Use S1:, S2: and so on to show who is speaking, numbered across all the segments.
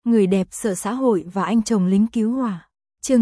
S1: Người đẹp sợ xã hội và anh chồng lính cứu hỏa. Chương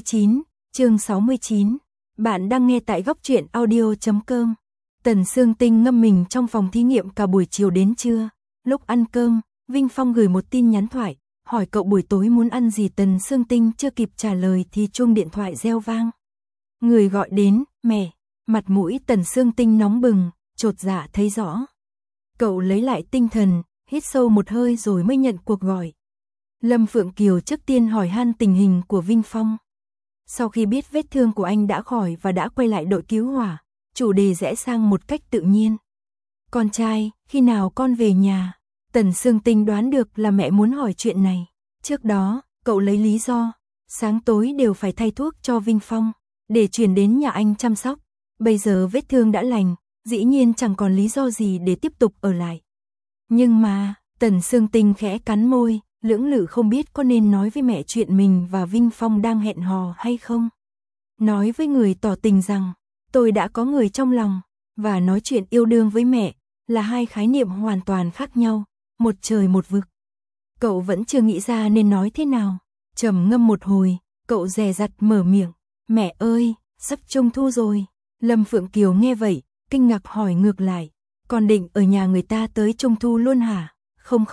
S1: 69. Bạn đang nghe tại góc truyện audio.com. Tần Sương Tinh ngâm mình trong phòng thí nghiệm cả buổi chiều đến trưa. Lúc ăn cơm, Vinh Phong gửi một tin nhắn thoại, hỏi cậu buổi tối muốn ăn gì. Tần Sương Tinh chưa kịp trả lời thì chuông điện thoại reo vang. Người gọi đến, mẹ. Mặt mũi Tần Sương Tinh nóng bừng, chột dạ thấy rõ. Cậu lấy lại tinh thần, hít sâu một hơi rồi mới nhận cuộc gọi. Lâm Phượng Kiều trước tiên hỏi han tình hình của Vinh Phong. Sau khi biết vết thương của anh đã khỏi và đã quay lại đội cứu hỏa, chủ đề rẽ sang một cách tự nhiên. Con trai, khi nào con về nhà? Tần Sương Tinh đoán được là mẹ muốn hỏi chuyện này. Trước đó, cậu lấy lý do, sáng tối đều phải thay thuốc cho Vinh Phong, để chuyển đến nhà anh chăm sóc. Bây giờ vết thương đã lành, dĩ nhiên chẳng còn lý do gì để tiếp tục ở lại. Nhưng mà, Tần Sương Tinh khẽ cắn môi, lưỡng lự không biết có nên nói với mẹ chuyện mình và Vinh Phong đang hẹn hò hay không. Nói với người tỏ tình rằng, tôi đã có người trong lòng, và nói chuyện yêu đương với mẹ, là hai khái niệm hoàn toàn khác nhau, một trời một vực. Cậu vẫn chưa nghĩ ra nên nói thế nào. Trầm ngâm một hồi, cậu dè dặt mở miệng, mẹ ơi, sắp Trung thu rồi. Lâm Phượng Kiều nghe vậy, kinh ngạc hỏi ngược lại, con định ở nhà người ta tới Trung thu luôn hả? Không,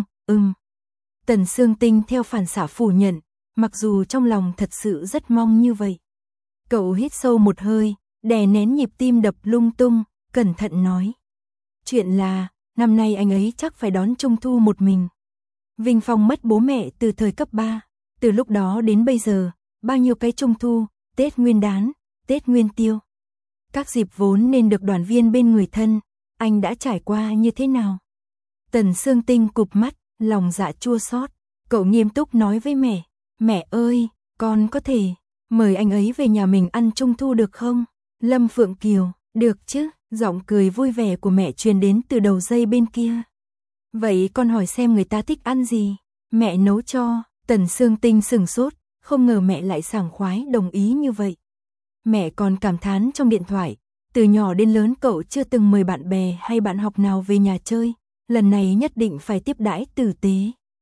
S1: Tần Sương Tinh theo phản xạ phủ nhận, mặc dù trong lòng thật sự rất mong như vậy. Cậu hít sâu một hơi, đè nén nhịp tim đập lung tung, cẩn thận nói. Chuyện là, năm nay anh ấy chắc phải đón Trung thu một mình. Vinh Phong mất bố mẹ từ thời cấp 3, từ lúc đó đến bây giờ, bao nhiêu cái Trung thu, Tết Nguyên Đán, Tết Nguyên Tiêu. Các dịp vốn nên được đoàn viên bên người thân, anh đã trải qua như thế nào? Tần Sương Tinh cụp mắt, lòng dạ chua xót. Cậu nghiêm túc nói với mẹ, mẹ ơi, con có thể mời anh ấy về nhà mình ăn Trung thu được không? Lâm Phượng Kiều, được chứ, giọng cười vui vẻ của mẹ truyền đến từ đầu dây bên kia. Vậy con hỏi xem người ta thích ăn gì, mẹ nấu cho. Tần Sương Tinh sửng sốt, không ngờ mẹ lại sảng khoái đồng ý như vậy. Mẹ còn cảm thán trong điện thoại, từ nhỏ đến lớn cậu chưa từng mời bạn bè hay bạn học nào về nhà chơi, lần này nhất định phải tiếp đãi tử tế.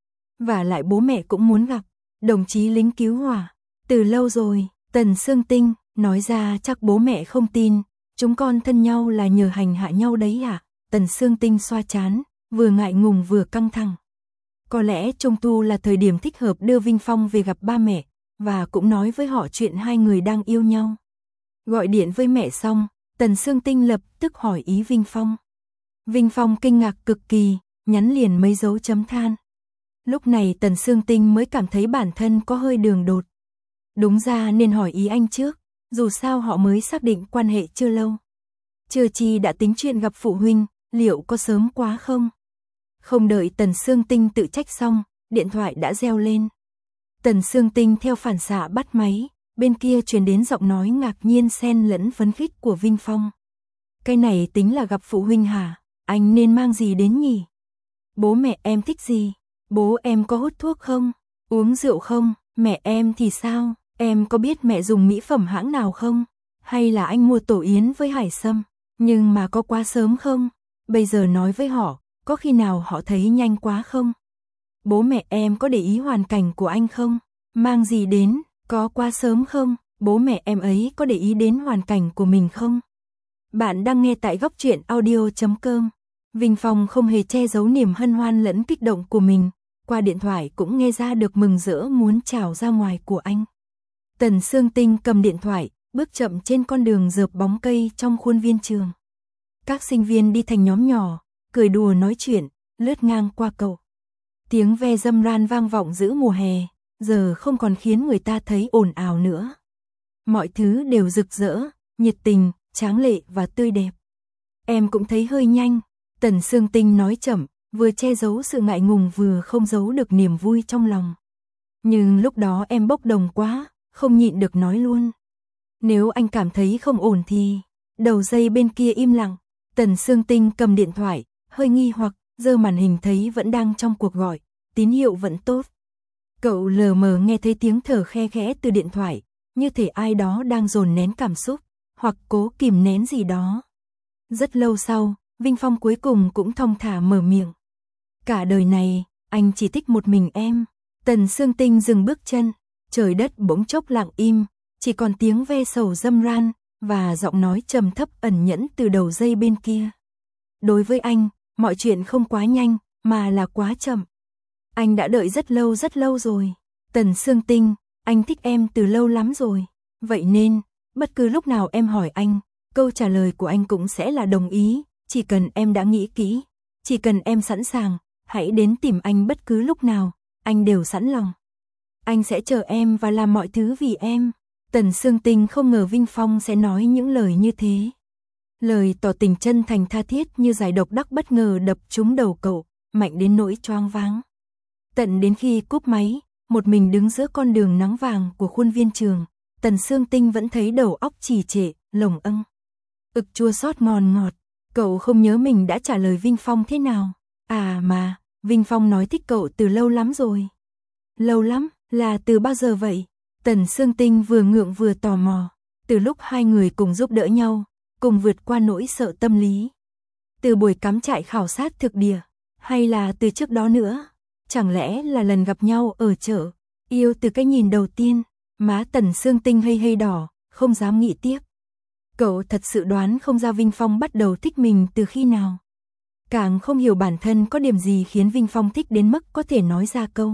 S1: Và lại bố mẹ cũng muốn gặp đồng chí lính cứu hỏa, từ lâu rồi. Tần Sương Tinh nói ra chắc bố mẹ không tin, chúng con thân nhau là nhờ hành hạ nhau đấy à? Tần Sương Tinh xoa trán, vừa ngại ngùng vừa căng thẳng. Có lẽ Trung thu là thời điểm thích hợp đưa Vinh Phong về gặp ba mẹ, và cũng nói với họ chuyện hai người đang yêu nhau. Gọi điện với mẹ xong, Tần Sương Tinh lập tức hỏi ý Vinh Phong. Vinh Phong kinh ngạc cực kỳ, nhắn liền mấy dấu chấm than. Lúc này Tần Sương Tinh mới cảm thấy bản thân có hơi đường đột. Đúng ra nên hỏi ý anh trước, dù sao họ mới xác định quan hệ chưa lâu. Chưa chi đã tính chuyện gặp phụ huynh, liệu có sớm quá không? Không đợi Tần Sương Tinh tự trách xong, điện thoại đã reo lên. Tần Sương Tinh theo phản xạ bắt máy, bên kia truyền đến giọng nói ngạc nhiên xen lẫn phấn khích của Vinh Phong. Cái này tính là gặp phụ huynh hả? Anh nên mang gì đến nhỉ? Bố mẹ em thích gì? Bố em có hút thuốc không? Uống rượu không? Mẹ em thì sao? Em có biết mẹ dùng mỹ phẩm hãng nào không? Hay là anh mua tổ yến với hải sâm? Nhưng mà có quá sớm không? Bây giờ nói với họ, có khi nào họ thấy nhanh quá không? Bố mẹ em có để ý hoàn cảnh của anh không? Mang gì đến? Có quá sớm không? Bố mẹ em ấy có để ý đến hoàn cảnh của mình không? Bạn đang nghe tại góc truyện audio.com. Vinh Phong không hề che giấu niềm hân hoan lẫn kích động của mình, qua điện thoại cũng nghe ra được mừng rỡ muốn trào ra ngoài của anh. Tần Sương Tinh cầm điện thoại, bước chậm trên con đường rợp bóng cây trong khuôn viên trường. Các sinh viên đi thành nhóm nhỏ, cười đùa nói chuyện, lướt ngang qua cậu. Tiếng ve râm ran vang vọng giữa mùa hè, giờ không còn khiến người ta thấy ồn ào nữa. Mọi thứ đều rực rỡ, nhiệt tình, tráng lệ và tươi đẹp. Em cũng thấy hơi nhanh, Tần Sương Tinh nói chậm, vừa che giấu sự ngại ngùng vừa không giấu được niềm vui trong lòng. Nhưng lúc đó em bốc đồng quá, không nhịn được nói luôn. Nếu anh cảm thấy không ổn thì... Đầu dây bên kia im lặng, Tần Sương Tinh cầm điện thoại, hơi nghi hoặc, giơ màn hình thấy vẫn đang trong cuộc gọi, tín hiệu vẫn tốt. Cậu lờ mờ nghe thấy tiếng thở khe khẽ từ điện thoại, như thể ai đó đang dồn nén cảm xúc, hoặc cố kìm nén gì đó. Rất lâu sau, Vinh Phong cuối cùng cũng thong thả mở miệng. Cả đời này, anh chỉ thích một mình em. Tần Sương Tinh dừng bước chân, trời đất bỗng chốc lặng im, chỉ còn tiếng ve sầu râm ran, và giọng nói trầm thấp ẩn nhẫn từ đầu dây bên kia. Đối với anh, mọi chuyện không quá nhanh, mà là quá chậm. Anh đã đợi rất lâu rồi. Tần Sương Tinh, anh thích em từ lâu lắm rồi. Vậy nên, bất cứ lúc nào em hỏi anh, câu trả lời của anh cũng sẽ là đồng ý, chỉ cần em đã nghĩ kỹ, chỉ cần em sẵn sàng, hãy đến tìm anh bất cứ lúc nào, anh đều sẵn lòng. Anh sẽ chờ em và làm mọi thứ vì em. Tần Sương Tinh không ngờ Vinh Phong sẽ nói những lời như thế. Lời tỏ tình chân thành tha thiết như giải độc đắc bất ngờ đập trúng đầu cậu, mạnh đến nỗi choáng váng. Tận đến khi cúp máy, một mình đứng giữa con đường nắng vàng của khuôn viên trường, Tần Sương Tinh vẫn thấy đầu óc trì trệ, lồng âng. Ực chua xót ngon ngọt, cậu không nhớ mình đã trả lời Vinh Phong thế nào. À mà, Vinh Phong nói thích cậu từ lâu lắm rồi. Lâu lắm, là từ bao giờ vậy? Tần Sương Tinh vừa ngượng vừa tò mò, từ lúc hai người cùng giúp đỡ nhau, cùng vượt qua nỗi sợ tâm lý. Từ buổi cắm trại khảo sát thực địa, hay là từ trước đó nữa? Chẳng lẽ là lần gặp nhau ở chợ, yêu từ cái nhìn đầu tiên? Má Tần Sương Tinh hây đỏ, không dám nghĩ tiếp. Cậu thật sự đoán không ra Vinh Phong bắt đầu thích mình từ khi nào. Càng không hiểu bản thân có điểm gì khiến Vinh Phong thích đến mức có thể nói ra câu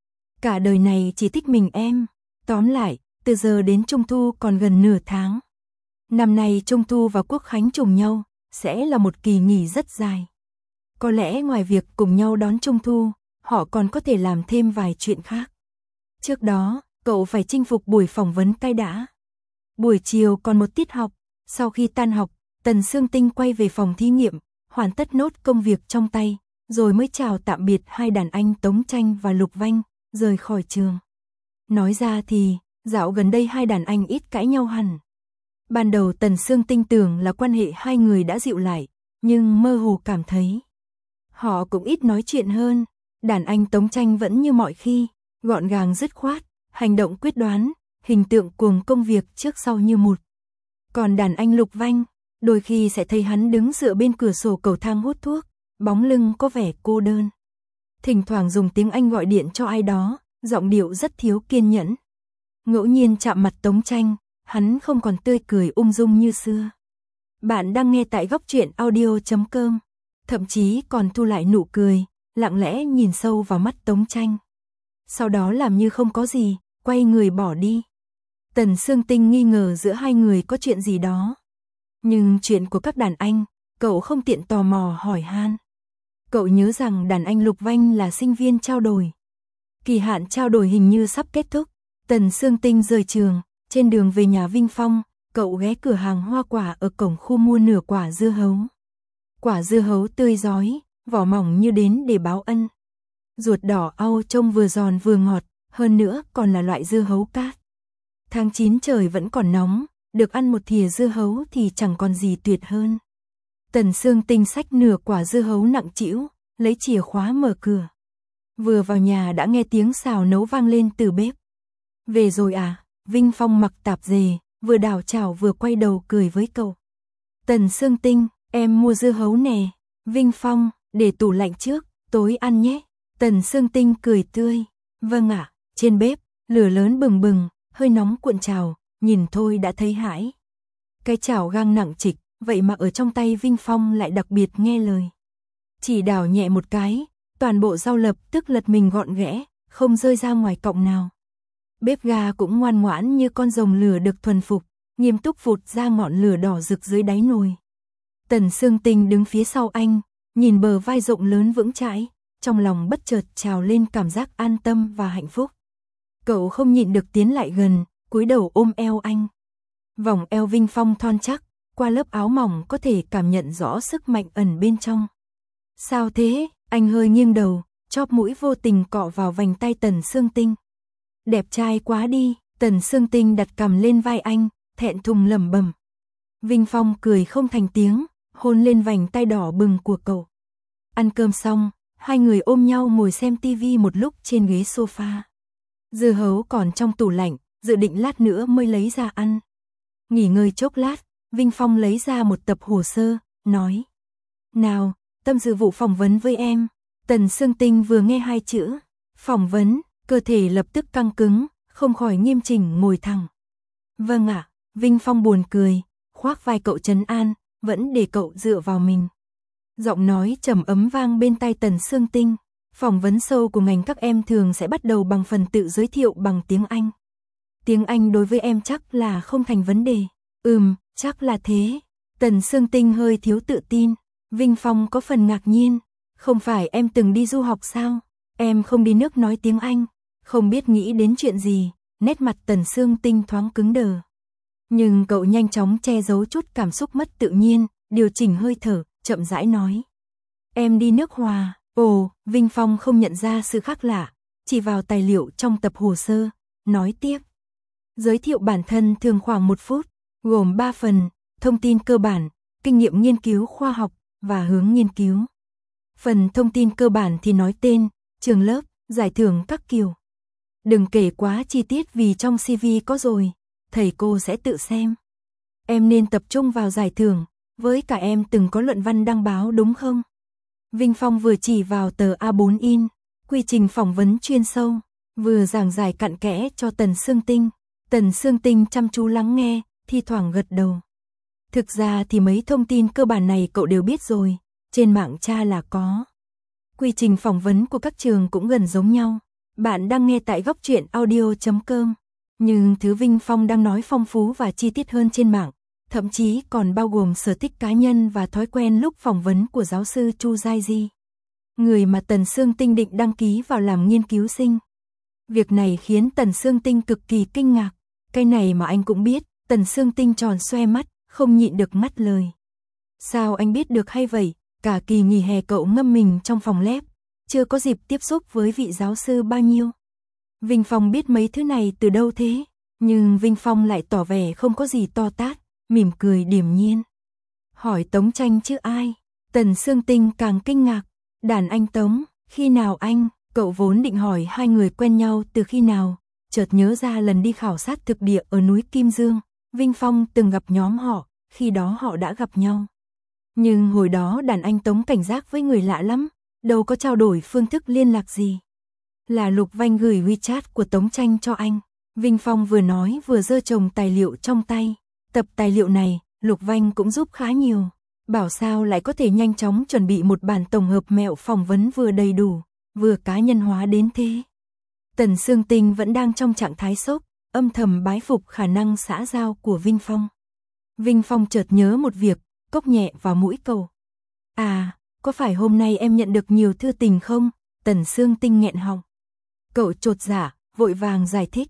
S1: cả đời này chỉ thích mình em. Tóm lại, từ giờ đến Trung Thu còn gần nửa tháng. Năm nay Trung Thu và Quốc Khánh trùng nhau, sẽ là một kỳ nghỉ rất dài. Có lẽ ngoài việc cùng nhau đón Trung Thu, họ còn có thể làm thêm vài chuyện khác. Trước đó, cậu phải chinh phục buổi phỏng vấn cái đã. Buổi chiều còn một tiết học, sau khi tan học, Tần Sương Tinh quay về phòng thí nghiệm, hoàn tất nốt công việc trong tay, rồi mới chào tạm biệt hai đàn anh Tống Tranh và Lục Vanh, rời khỏi trường. Nói ra thì, dạo gần đây hai đàn anh ít cãi nhau hẳn. Ban đầu Tần Sương Tinh tưởng là quan hệ hai người đã dịu lại, nhưng mơ hồ cảm thấy họ cũng ít nói chuyện hơn. Đàn anh Tống Tranh vẫn như mọi khi, gọn gàng dứt khoát, hành động quyết đoán, hình tượng cuồng công việc trước sau như một. Còn đàn anh Lục Vanh, đôi khi sẽ thấy hắn đứng dựa bên cửa sổ cầu thang hút thuốc, bóng lưng có vẻ cô đơn. Thỉnh thoảng dùng tiếng Anh gọi điện cho ai đó, giọng điệu rất thiếu kiên nhẫn. Ngẫu nhiên chạm mặt Tống Tranh, hắn không còn tươi cười ung dung như xưa. Bạn đang nghe tại góc truyện audio.com, thậm chí còn thu lại nụ cười, lặng lẽ nhìn sâu vào mắt Tống Tranh. Sau đó làm như không có gì, quay người bỏ đi. Tần Sương Tinh nghi ngờ giữa hai người có chuyện gì đó. Nhưng chuyện của các đàn anh, cậu không tiện tò mò hỏi han. Cậu nhớ rằng đàn anh Lục Vanh là sinh viên trao đổi. Kỳ hạn trao đổi hình như sắp kết thúc. Tần Sương Tinh rời trường, trên đường về nhà Vinh Phong, cậu ghé cửa hàng hoa quả ở cổng khu mua nửa quả dưa hấu. Quả dưa hấu tươi rói, vỏ mỏng như đến để báo ân. Ruột đỏ au trông vừa giòn vừa ngọt, hơn nữa còn là loại dưa hấu cát. Tháng 9 trời vẫn còn nóng, được ăn một thìa dưa hấu thì chẳng còn gì tuyệt hơn. Tần Sương Tinh xách nửa quả dưa hấu nặng trĩu, lấy chìa khóa mở cửa. Vừa vào nhà đã nghe tiếng xào nấu vang lên từ bếp. Về rồi à? Vinh Phong mặc tạp dề, vừa đảo chảo vừa quay đầu cười với cậu. Tần Sương Tinh, em mua dưa hấu nè. Vinh Phong, để tủ lạnh trước, tối ăn nhé. Tần Sương Tinh cười tươi. Vâng ạ. Trên bếp, lửa lớn bừng bừng, hơi nóng cuộn trào, nhìn thôi đã thấy hãi. Cái chảo gang nặng trịch, vậy mà ở trong tay Vinh Phong lại đặc biệt nghe lời. Chỉ đảo nhẹ một cái, toàn bộ rau lập tức lật mình gọn ghẽ, không rơi ra ngoài cọng nào. Bếp ga cũng ngoan ngoãn như con rồng lửa được thuần phục, nghiêm túc vụt ra ngọn lửa đỏ rực dưới đáy nồi. Tần Sương Tinh đứng phía sau anh, nhìn bờ vai rộng lớn vững chãi, trong lòng bất chợt trào lên cảm giác an tâm và hạnh phúc. Cậu không nhịn được tiến lại gần, cúi đầu ôm eo anh. Vòng eo Vinh Phong thon chắc, qua lớp áo mỏng có thể cảm nhận rõ sức mạnh ẩn bên trong. Sao thế? Anh hơi nghiêng đầu, chóp mũi vô tình cọ vào vành tay Tần Sương Tinh. Đẹp trai quá đi. Tần Sương Tinh đặt cằm lên vai anh, thẹn thùng lẩm bẩm. Vinh Phong cười không thành tiếng, hôn lên vành tay đỏ bừng của cậu. Ăn cơm xong, hai người ôm nhau ngồi xem tivi một lúc trên ghế sofa. Dưa hấu còn trong tủ lạnh, dự định lát nữa mới lấy ra ăn. Nghỉ ngơi chốc lát, Vinh Phong lấy ra một tập hồ sơ, nói. Nào, tâm sự vụ phỏng vấn với em. Tần Sương Tinh vừa nghe hai chữ phỏng vấn, cơ thể lập tức căng cứng, không khỏi nghiêm chỉnh ngồi thẳng. Vâng ạ, Vinh Phong buồn cười, khoác vai cậu trấn an, vẫn để cậu dựa vào mình. Giọng nói trầm ấm vang bên tai Tần Sương Tinh. Phỏng vấn sâu của ngành các em thường sẽ bắt đầu bằng phần tự giới thiệu bằng tiếng Anh. Tiếng Anh đối với em chắc là không thành vấn đề. Chắc là thế. Tần Sương Tinh hơi thiếu tự tin. Vinh Phong có phần ngạc nhiên. Không phải em từng đi du học sao? Em không đi nước nói tiếng Anh. Không biết nghĩ đến chuyện gì, nét mặt Tần Sương Tinh thoáng cứng đờ. Nhưng cậu nhanh chóng che giấu chút cảm xúc mất tự nhiên, điều chỉnh hơi thở, chậm rãi nói. Em đi nước Hòa. Ồ, Vinh Phong không nhận ra sự khác lạ, chỉ vào tài liệu trong tập hồ sơ, nói tiếp. Giới thiệu bản thân thường khoảng 1 phút, gồm 3 phần, thông tin cơ bản, kinh nghiệm nghiên cứu khoa học và hướng nghiên cứu. Phần thông tin cơ bản thì nói tên, trường lớp, giải thưởng các kiểu. Đừng kể quá chi tiết vì trong CV có rồi, thầy cô sẽ tự xem. Em nên tập trung vào giải thưởng, với cả em từng có luận văn đăng báo đúng không? Vinh Phong vừa chỉ vào tờ A4 in, quy trình phỏng vấn chuyên sâu, vừa giảng giải cặn kẽ cho Tần Sương Tinh. Tần Sương Tinh chăm chú lắng nghe, thi thoảng gật đầu. Thực ra thì mấy thông tin cơ bản này cậu đều biết rồi, trên mạng tra là có. Quy trình phỏng vấn của các trường cũng gần giống nhau. Bạn đang nghe tại Góc Truyện Audio.com. Nhưng thứ Vinh Phong đang nói phong phú và chi tiết hơn trên mạng, thậm chí còn bao gồm sở thích cá nhân và thói quen lúc phỏng vấn của giáo sư Chu Giai Di, người mà Tần Sương Tinh định đăng ký vào làm nghiên cứu sinh. Việc này khiến Tần Sương Tinh cực kỳ kinh ngạc. Cái này mà anh cũng biết. Tần Sương Tinh tròn xoe mắt, không nhịn được ngắt lời. Sao anh biết được hay vậy? Cả kỳ nghỉ hè cậu ngâm mình trong phòng lab, chưa có dịp tiếp xúc với vị giáo sư bao nhiêu. Vinh Phong biết mấy thứ này từ đâu thế? Nhưng Vinh Phong lại tỏ vẻ không có gì to tát, mỉm cười điềm nhiên. Hỏi Tống Tranh chứ ai? Tần Sương Tinh càng kinh ngạc. Đàn anh Tống, khi nào anh? Cậu vốn định hỏi hai người quen nhau từ khi nào, chợt nhớ ra lần đi khảo sát thực địa ở núi Kim Dương, Vinh Phong từng gặp nhóm họ, khi đó họ đã gặp nhau. Nhưng hồi đó đàn anh Tống cảnh giác với người lạ lắm, đâu có trao đổi phương thức liên lạc gì. Là Lục Vanh gửi WeChat của Tống Tranh cho anh. Vinh Phong vừa nói vừa giơ chồng tài liệu trong tay. Tập tài liệu này, Lục Vanh cũng giúp khá nhiều. Bảo sao lại có thể nhanh chóng chuẩn bị một bản tổng hợp mẹo phỏng vấn vừa đầy đủ, vừa cá nhân hóa đến thế. Tần Sương Tinh vẫn đang trong trạng thái sốc, âm thầm bái phục khả năng xã giao của Vinh Phong. Vinh Phong chợt nhớ một việc, cốc nhẹ vào mũi cậu. À, có phải hôm nay em nhận được nhiều thư tình không? Tần Sương Tinh nghẹn họng. Cậu chột dạ, vội vàng giải thích.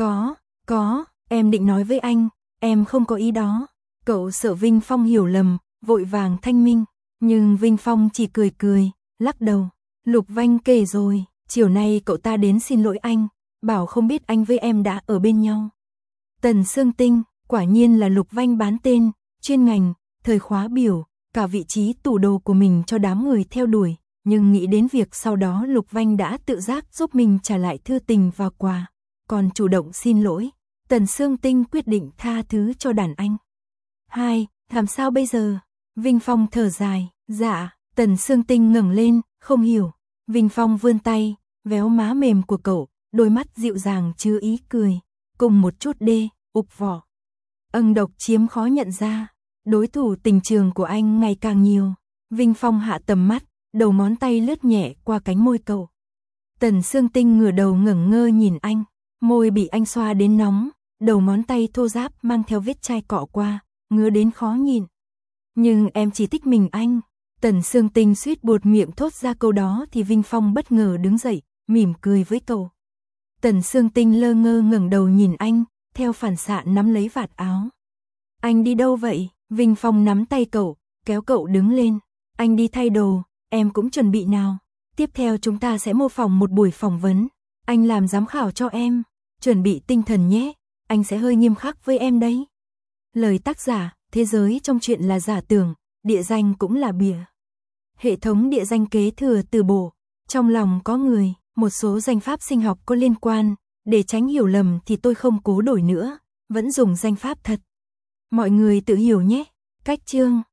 S1: Có, em định nói với anh, em không có ý đó. Cậu sợ Vinh Phong hiểu lầm, vội vàng thanh minh. Nhưng Vinh Phong chỉ cười, lắc đầu. Lục Vanh kể rồi, chiều nay cậu ta đến xin lỗi anh, bảo không biết anh với em đã ở bên nhau. Tần Sương Tinh, quả nhiên là Lục Vanh bán tên, chuyên ngành, thời khóa biểu, cả vị trí tủ đồ của mình cho đám người theo đuổi. Nhưng nghĩ đến việc sau đó Lục Vanh đã tự giác giúp mình trả lại thư tình và quà, còn chủ động xin lỗi, Tần Sương Tinh quyết định tha thứ cho đàn anh. Làm sao bây giờ? Vinh Phong thở dài. Dạ. Tần Sương Tinh ngẩng lên, không hiểu. Vinh Phong vươn tay, véo má mềm của cậu, đôi mắt dịu dàng chứa ý cười, cùng một chút ục vỏ. Độc chiếm khó nhận ra, đối thủ tình trường của anh ngày càng nhiều. Vinh Phong hạ tầm mắt, đầu ngón tay lướt nhẹ qua cánh môi cậu. Tần Sương Tinh ngửa đầu ngẩn ngơ nhìn anh, môi bị anh xoa đến nóng, đầu ngón tay thô ráp mang theo vết chai cọ qua, ngứa đến khó nhìn. Nhưng em chỉ thích mình anh. Tần Sương Tinh suýt buột miệng thốt ra câu đó thì Vinh Phong bất ngờ đứng dậy, mỉm cười với cậu. Tần Sương Tinh lơ ngơ ngẩng đầu nhìn anh, theo phản xạ nắm lấy vạt áo. Anh đi đâu vậy? Vinh Phong nắm tay cậu, kéo cậu đứng lên. Anh đi thay đồ, em cũng chuẩn bị nào. Tiếp theo chúng ta sẽ mô phỏng một buổi phỏng vấn. Anh làm giám khảo cho em. Chuẩn bị tinh thần nhé, anh sẽ hơi nghiêm khắc với em đấy. Lời tác giả, thế giới trong truyện là giả tưởng, địa danh cũng là bìa. Hệ thống địa danh kế thừa từ bộ. Trong lòng có người, một số danh pháp sinh học có liên quan. Để tránh hiểu lầm thì tôi không cố đổi nữa, vẫn dùng danh pháp thật. Mọi người tự hiểu nhé. Cách chương